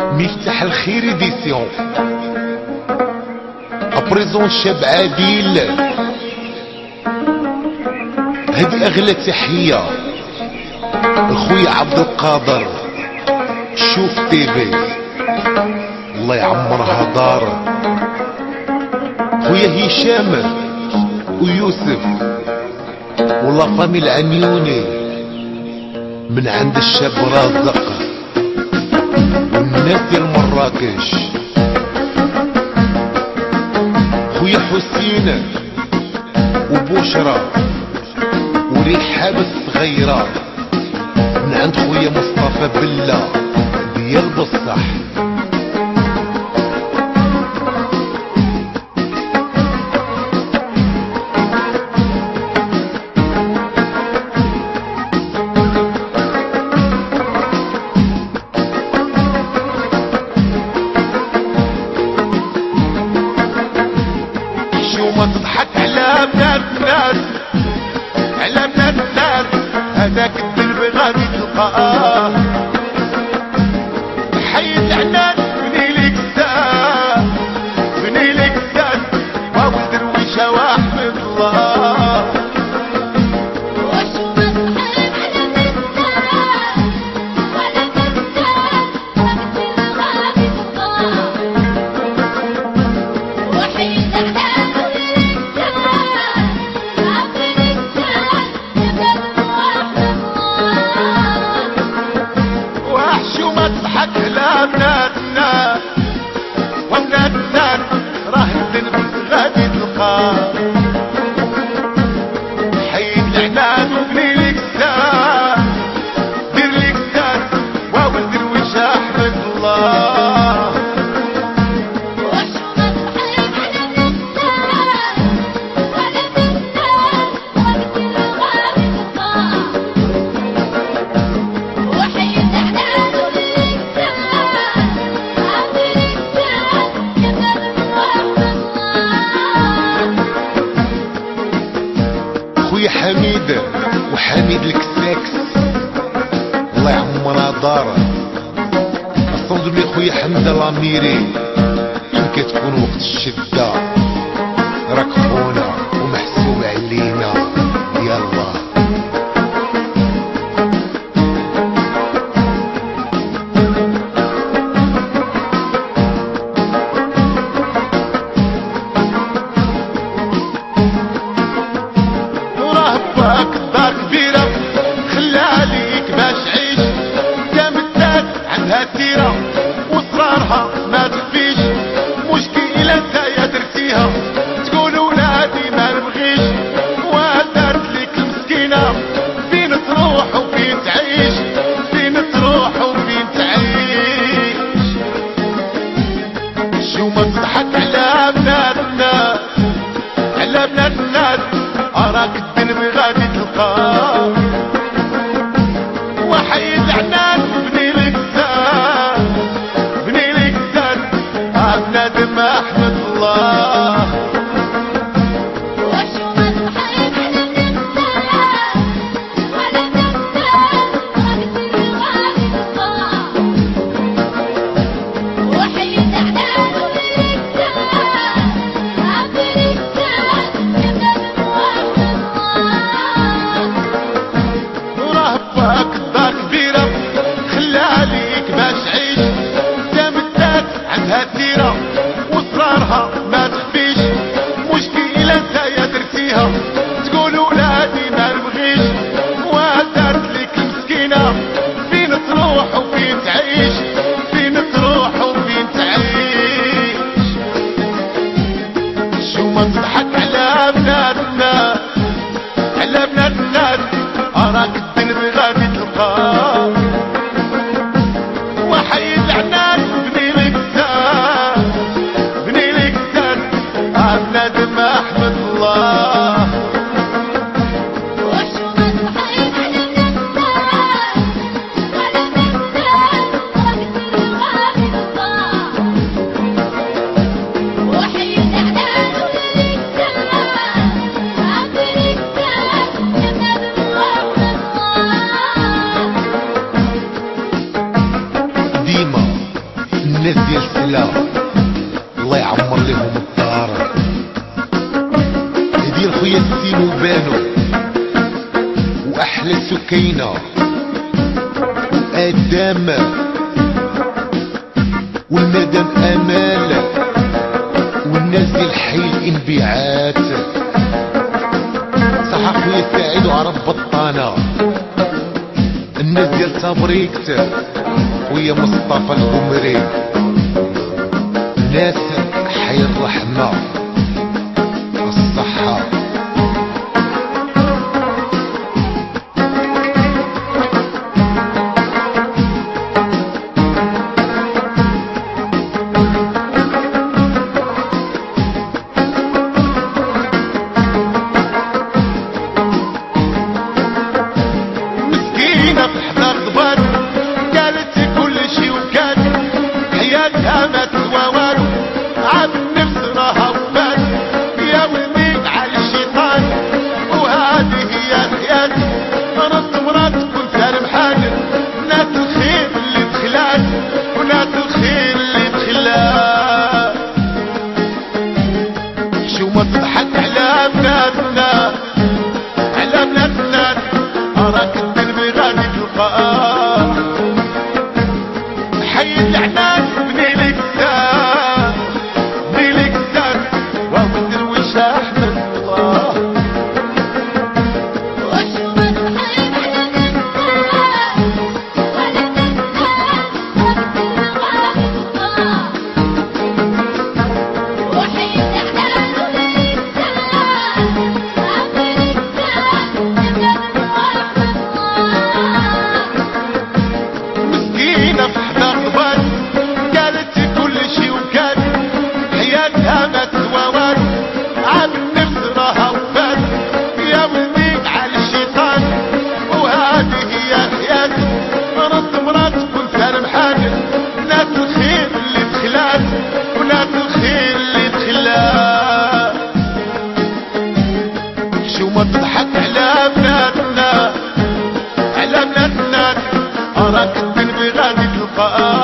مفتاح الخير ايديسيون ابريزون شاب عادل. هذه اغلى تحية اخويا عبد القادر شوف تيفي، الله يعمرها دار. خويا هشام ويوسف والله فامي العنيوني من عند الشاب رازق والناس ديال مراكش. خويا حسين وبشرى ورحاب الصغيرة من عند خويا مصطفى بلا ديال بصح. ما تضحك على بنات الناس، على بنات الناس، هذاك الدرب غادي تلقاه. حي العنان بني لك الساس، بني لك الساس، واو درويشة واحمد الله. تضحك لا بناتنا وبناتنا راه الذنب غادي تلقاه. حي العنان وبني لك الساس، دير لك الساس واو درويش احمد الله. خويا حميد وحميد الكساكس الله يعمرها دار. الصندوق لي خويا حمزة الاميري فين كتكون وقت الشدة راك خونا ومحسوب علينا يلا. دار كبيرة خلاليك باش عيش، قدام الناس عندها سيرة وصرارها ما تخفيش. مشكلة نتايا درتيها تقول ولادي ما نبغيش، ودارت ليك المسكينة فين تروح وفين تعيش، فين تروح وفين تعيش. شو ما تضحك على بناتنا، على بنات الناس، اراك الذنب غادي تلقاه. وحي العنان بني لك الساس، بني لك الساس، بنادم احمد الله. دار كبيرة خلاليك باش عيش، قدام الناس عندها سيرة وصرار الناس ديال سلا الله يعمر لهم الدار، ديال خويا السين وبانو واحلى سكينه وادام والمدام امال والناس ديال حي الانبيعات، صح خويا سعيد وعرب بطانه، الناس ديال تبريكت خويا مصطفى البومري، ناس حي الرحمه الصحه. مسكينة في حدا غضبان قالت كل شي وكان حياتها ما تسوى والو، عاد النفس راها وفات يا ولدي على الشيطان، وهذه هي الحياة رد مرات تكون سالمحان، ناس الخير اللي دخلات وناس الخير اللي دخلات، حشومة تضحك على بناتنا على بناتنا، راك الدربي غادي تلقاه حي العنان بني لك الدار بني لك الدار وهو الدرويش احمد الله. وشومة تحيد على النساء ولا تنسى وحي الإعلان وللسلام أمريك مسكينة في حدا غضبان قالت كل شي وكان حياتها ما تسوى والو، عاد النفس راها وفات يا ولدي على الشيطان، وهذه هي الحياة رد مرات تكون سالمحان، ناس الخير اللي دخلات وناس الخير اللي دخلات، حشومة تضحك على بناتنا على بناتنا، راك الدنيا غادي تلقاه